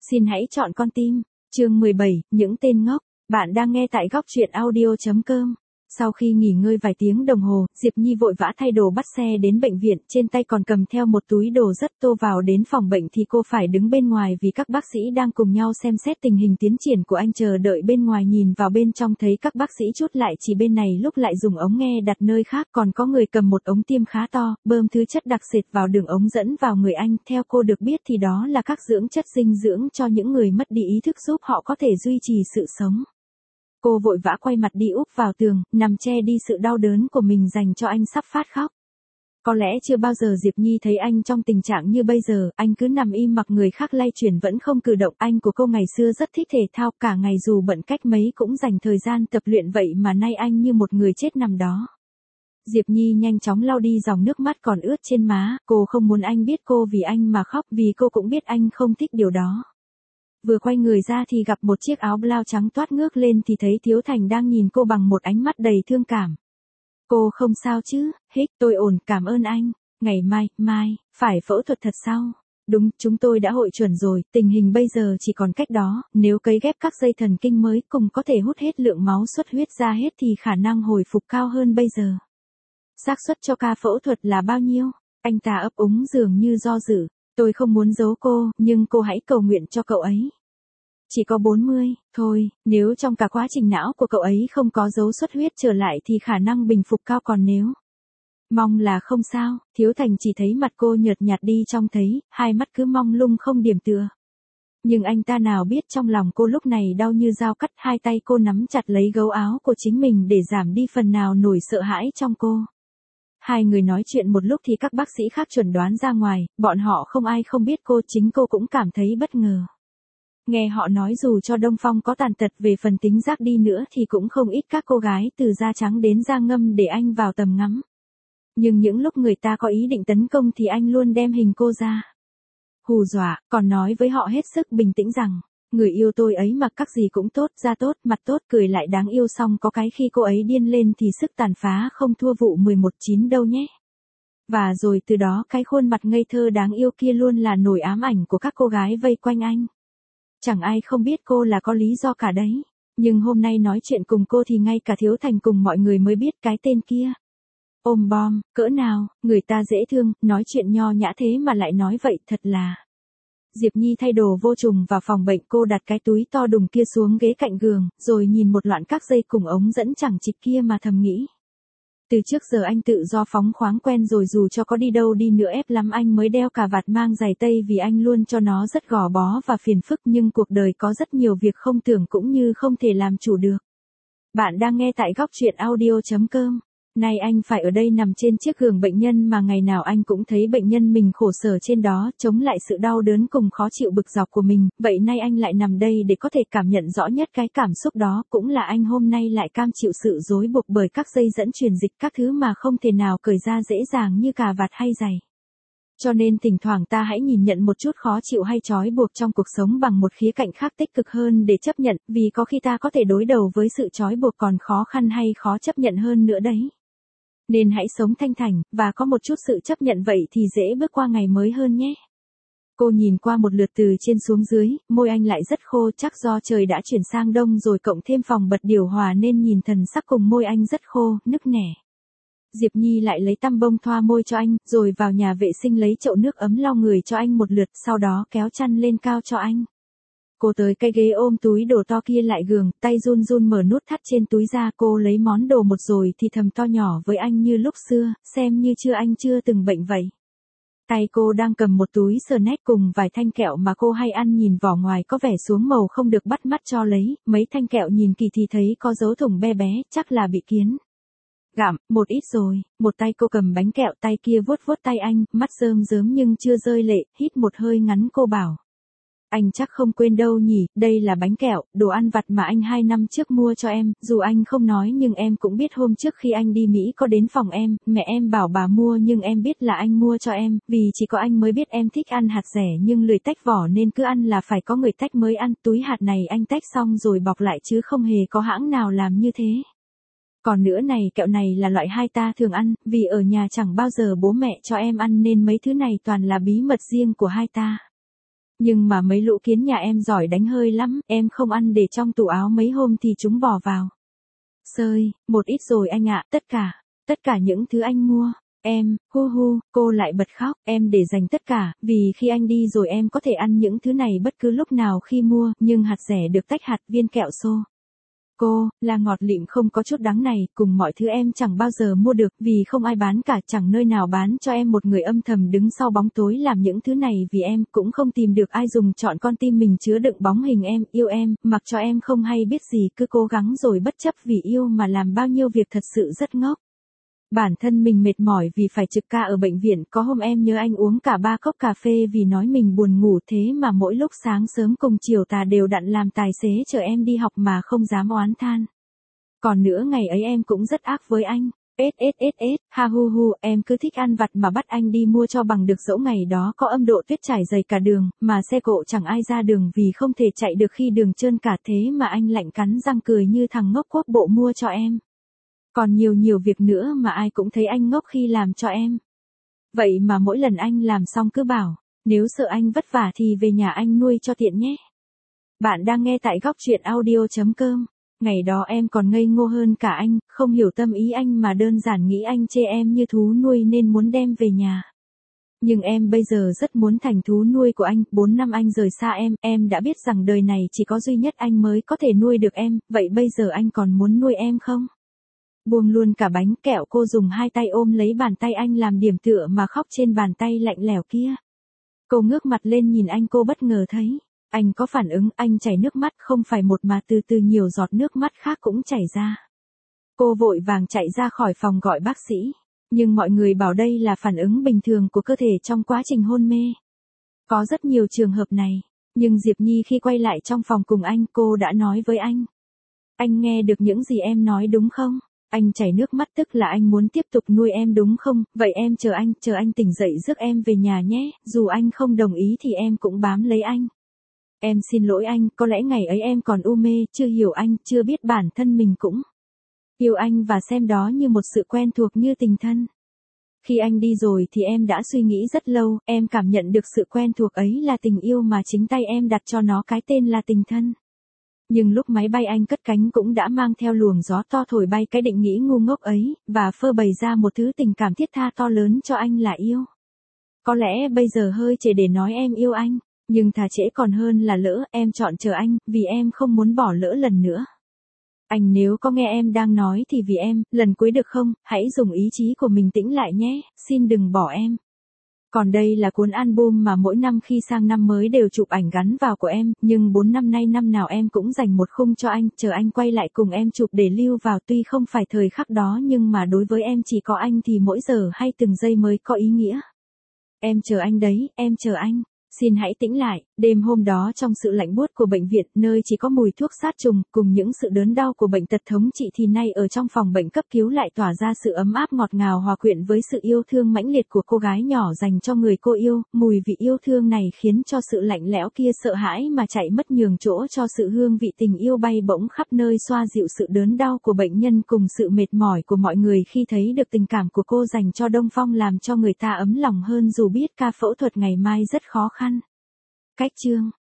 Xin hãy chọn con tim. Chương 17, những tên ngốc. Bạn đang nghe tại góc truyện audio.com. Sau khi nghỉ ngơi vài tiếng đồng hồ, Diệp Nhi vội vã thay đồ bắt xe đến bệnh viện, trên tay còn cầm theo một túi đồ rất tô. Vào đến phòng bệnh thì cô phải đứng bên ngoài vì các bác sĩ đang cùng nhau xem xét tình hình tiến triển của anh. Chờ đợi bên ngoài, nhìn vào bên trong thấy các bác sĩ chốt lại chỉ bên này, lúc lại dùng ống nghe đặt nơi khác, còn có người cầm một ống tiêm khá to, bơm thứ chất đặc sệt vào đường ống dẫn vào người anh. Theo cô được biết thì đó là các dưỡng chất dinh dưỡng cho những người mất đi ý thức, giúp họ có thể duy trì sự sống. Cô vội vã quay mặt đi úp vào tường, nằm che đi sự đau đớn của mình dành cho anh sắp phát khóc. Có lẽ chưa bao giờ Diệp Nhi thấy anh trong tình trạng như bây giờ, anh cứ nằm im mặc người khác lay chuyển vẫn không cử động. Anh của cô ngày xưa rất thích thể thao, cả ngày dù bận cách mấy cũng dành thời gian tập luyện, vậy mà nay anh như một người chết nằm đó. Diệp Nhi nhanh chóng lau đi dòng nước mắt còn ướt trên má, cô không muốn anh biết cô vì anh mà khóc, vì cô cũng biết anh không thích điều đó. Vừa quay người ra thì gặp một chiếc áo blau trắng toát ngước lên thì thấy Thiếu Thành đang nhìn cô bằng một ánh mắt đầy thương cảm. Cô không sao chứ? Hích, tôi ổn, cảm ơn anh. Ngày mai, phải phẫu thuật thật sao? Đúng, chúng tôi đã hội chuẩn rồi, tình hình bây giờ chỉ còn cách đó, nếu cấy ghép các dây thần kinh mới cùng có thể hút hết lượng máu xuất huyết ra hết thì khả năng hồi phục cao hơn bây giờ. Xác suất cho ca phẫu thuật là bao nhiêu? Anh ta ấp úng dường như do dự. Tôi không muốn giấu cô, nhưng cô hãy cầu nguyện cho cậu ấy. Chỉ có 40, thôi, nếu trong cả quá trình não của cậu ấy không có dấu xuất huyết trở lại thì khả năng bình phục cao, còn nếu... Mong là không sao. Thiếu Thành chỉ thấy mặt cô nhợt nhạt đi trông thấy, hai mắt cứ mong lung không điểm tựa. Nhưng anh ta nào biết trong lòng cô lúc này đau như dao cắt, hai tay cô nắm chặt lấy gấu áo của chính mình để giảm đi phần nào nỗi sợ hãi trong cô. Hai người nói chuyện một lúc thì các bác sĩ khác chuẩn đoán ra ngoài, bọn họ không ai không biết cô, chính cô cũng cảm thấy bất ngờ. Nghe họ nói dù cho Đông Phong có tàn tật về phần tính giác đi nữa thì cũng không ít các cô gái từ da trắng đến da ngâm để anh vào tầm ngắm. Nhưng những lúc người ta có ý định tấn công thì anh luôn đem hình cô ra hù dọa, còn nói với họ hết sức bình tĩnh rằng, người yêu tôi ấy mặc các gì cũng tốt, da tốt, mặt tốt, cười lại đáng yêu, xong có cái khi cô ấy điên lên thì sức tàn phá không thua vụ 11-9 đâu nhé. Và rồi từ đó cái khuôn mặt ngây thơ đáng yêu kia luôn là nỗi ám ảnh của các cô gái vây quanh anh. Chẳng ai không biết cô là có lý do cả đấy. Nhưng hôm nay nói chuyện cùng cô thì ngay cả Thiếu Thành cùng mọi người mới biết cái tên kia. Ôm bom, cỡ nào, người ta dễ thương, nói chuyện nho nhã thế mà lại nói vậy, thật là... Diệp Nhi thay đồ vô trùng vào phòng bệnh, cô đặt cái túi to đùng kia xuống ghế cạnh giường, rồi nhìn một loạt các dây cùng ống dẫn chẳng chịt kia mà thầm nghĩ. Từ trước giờ anh tự do phóng khoáng quen rồi, dù cho có đi đâu đi nữa ép lắm anh mới đeo cà vạt mang giày tây vì anh luôn cho nó rất gò bó và phiền phức, nhưng cuộc đời có rất nhiều việc không tưởng cũng như không thể làm chủ được. Bạn đang nghe tại góc truyện audio.com. Nay anh phải ở đây nằm trên chiếc giường bệnh nhân mà ngày nào anh cũng thấy bệnh nhân mình khổ sở trên đó, chống lại sự đau đớn cùng khó chịu bực dọc của mình, vậy nay anh lại nằm đây để có thể cảm nhận rõ nhất cái cảm xúc đó, cũng là anh hôm nay lại cam chịu sự rối buộc bởi các dây dẫn truyền dịch các thứ mà không thể nào cởi ra dễ dàng như cà vạt hay giày. Cho nên thỉnh thoảng ta hãy nhìn nhận một chút khó chịu hay trói buộc trong cuộc sống bằng một khía cạnh khác tích cực hơn để chấp nhận, vì có khi ta có thể đối đầu với sự trói buộc còn khó khăn hay khó chấp nhận hơn nữa đấy. Nên hãy sống thanh thản, và có một chút sự chấp nhận, vậy thì dễ bước qua ngày mới hơn nhé. Cô nhìn qua một lượt từ trên xuống dưới, môi anh lại rất khô, chắc do trời đã chuyển sang đông rồi cộng thêm phòng bật điều hòa nên nhìn thần sắc cùng môi anh rất khô, nức nẻ. Diệp Nhi lại lấy tăm bông thoa môi cho anh, rồi vào nhà vệ sinh lấy chậu nước ấm lau người cho anh một lượt, sau đó kéo chăn lên cao cho anh. Cô tới cái ghế ôm túi đồ to kia lại gường, tay run run mở nút thắt trên túi ra, cô lấy món đồ một rồi thì thầm to nhỏ với anh như lúc xưa, xem như anh chưa từng bệnh vậy. Tay cô đang cầm một túi snack cùng vài thanh kẹo mà cô hay ăn, nhìn vỏ ngoài có vẻ xuống màu không được bắt mắt cho lấy, mấy thanh kẹo nhìn kỳ thì thấy có dấu thủng bé bé, chắc là bị kiến gặm, một ít rồi. Một tay cô cầm bánh kẹo, tay kia vuốt vuốt tay anh, mắt rơm rớm nhưng chưa rơi lệ, hít một hơi ngắn cô bảo. Anh chắc không quên đâu nhỉ, đây là bánh kẹo, đồ ăn vặt mà anh 2 năm trước mua cho em, dù anh không nói nhưng em cũng biết hôm trước khi anh đi Mỹ có đến phòng em, mẹ em bảo bà mua nhưng em biết là anh mua cho em, vì chỉ có anh mới biết em thích ăn hạt rẻ nhưng lười tách vỏ nên cứ ăn là phải có người tách mới ăn, túi hạt này anh tách xong rồi bọc lại chứ không hề có hãng nào làm như thế. Còn nữa này, kẹo này là loại hai ta thường ăn, vì ở nhà chẳng bao giờ bố mẹ cho em ăn nên mấy thứ này toàn là bí mật riêng của hai ta. Nhưng mà mấy lũ kiến nhà em giỏi đánh hơi lắm, em không ăn để trong tủ áo mấy hôm thì chúng bò vào. Sơi, một ít rồi anh ạ, tất cả những thứ anh mua. Em, cô lại bật khóc, em để dành tất cả, vì khi anh đi rồi em có thể ăn những thứ này bất cứ lúc nào khi mua, nhưng hạt rẻ được tách hạt viên kẹo xô. Cô, là ngọt lịm không có chút đắng này, cùng mọi thứ em chẳng bao giờ mua được, vì không ai bán cả, chẳng nơi nào bán cho em, một người âm thầm đứng sau bóng tối làm những thứ này vì em, cũng không tìm được ai dùng chọn con tim mình chứa đựng bóng hình em, yêu em, mặc cho em không hay biết gì, cứ cố gắng rồi bất chấp vì yêu mà làm bao nhiêu việc thật sự rất ngốc. Bản thân mình mệt mỏi vì phải trực ca ở bệnh viện, có hôm em nhớ anh uống cả 3 cốc cà phê vì nói mình buồn ngủ, thế mà mỗi lúc sáng sớm cùng chiều tà đều đặn làm tài xế chở em đi học mà không dám oán than. Còn nữa ngày ấy em cũng rất ác với anh. Ha hu hu, em cứ thích ăn vặt mà bắt anh đi mua cho bằng được, dẫu ngày đó có âm độ tuyết trải dày cả đường, mà xe cộ chẳng ai ra đường vì không thể chạy được khi đường trơn cả, thế mà anh lạnh cắn răng cười như thằng ngốc quốc bộ mua cho em. Còn nhiều việc nữa mà ai cũng thấy anh ngốc khi làm cho em. Vậy mà mỗi lần anh làm xong cứ bảo, nếu sợ anh vất vả thì về nhà anh nuôi cho tiện nhé. Bạn đang nghe tại góc truyện audio.com. Ngày đó em còn ngây ngô hơn cả anh, không hiểu tâm ý anh mà đơn giản nghĩ anh chê em như thú nuôi nên muốn đem về nhà. Nhưng em bây giờ rất muốn thành thú nuôi của anh, 4 năm anh rời xa em đã biết rằng đời này chỉ có duy nhất anh mới có thể nuôi được em, vậy bây giờ anh còn muốn nuôi em không? Buông luôn cả bánh kẹo, cô dùng hai tay ôm lấy bàn tay anh làm điểm tựa mà khóc trên bàn tay lạnh lẽo kia. Cô ngước mặt lên nhìn anh, cô bất ngờ thấy anh có phản ứng, anh chảy nước mắt, không phải một mà từ từ nhiều giọt nước mắt khác cũng chảy ra. Cô vội vàng chạy ra khỏi phòng gọi bác sĩ, nhưng mọi người bảo đây là phản ứng bình thường của cơ thể trong quá trình hôn mê. Có rất nhiều trường hợp này, nhưng Diệp Nhi khi quay lại trong phòng cùng anh, cô đã nói với anh. Anh nghe được những gì em nói đúng không? Anh chảy nước mắt tức là anh muốn tiếp tục nuôi em đúng không? Vậy em chờ anh tỉnh dậy rước em về nhà nhé, dù anh không đồng ý thì em cũng bám lấy anh. Em xin lỗi anh, có lẽ ngày ấy em còn u mê, chưa hiểu anh, chưa biết bản thân mình cũng yêu anh và xem đó như một sự quen thuộc như tình thân. Khi anh đi rồi thì em đã suy nghĩ rất lâu, em cảm nhận được sự quen thuộc ấy là tình yêu mà chính tay em đặt cho nó cái tên là tình thân. Nhưng lúc máy bay anh cất cánh cũng đã mang theo luồng gió to thổi bay cái định nghĩ ngu ngốc ấy, và phơi bày ra một thứ tình cảm thiết tha to lớn cho anh là yêu. Có lẽ bây giờ hơi trễ để nói em yêu anh, nhưng thà trễ còn hơn là lỡ, em chọn chờ anh, vì em không muốn bỏ lỡ lần nữa. Anh nếu có nghe em đang nói thì vì em, lần cuối được không, hãy dùng ý chí của mình tĩnh lại nhé, xin đừng bỏ em. Còn đây là cuốn album mà mỗi năm khi sang năm mới đều chụp ảnh gắn vào của em, nhưng 4 năm nay năm nào em cũng dành một khung cho anh, chờ anh quay lại cùng em chụp để lưu vào, tuy không phải thời khắc đó nhưng mà đối với em chỉ có anh thì mỗi giờ hay từng giây mới có ý nghĩa. Em chờ anh đấy, em chờ anh. Xin hãy tĩnh lại, đêm hôm đó trong sự lạnh buốt của bệnh viện, nơi chỉ có mùi thuốc sát trùng, cùng những sự đớn đau của bệnh tật thống trị thì nay ở trong phòng bệnh cấp cứu lại tỏa ra sự ấm áp ngọt ngào hòa quyện với sự yêu thương mãnh liệt của cô gái nhỏ dành cho người cô yêu, mùi vị yêu thương này khiến cho sự lạnh lẽo kia sợ hãi mà chạy mất, nhường chỗ cho sự hương vị tình yêu bay bổng khắp nơi, xoa dịu sự đớn đau của bệnh nhân cùng sự mệt mỏi của mọi người khi thấy được tình cảm của cô dành cho Đông Phong, làm cho người ta ấm lòng hơn dù biết ca phẫu thuật ngày mai rất khó khăn. Cách chương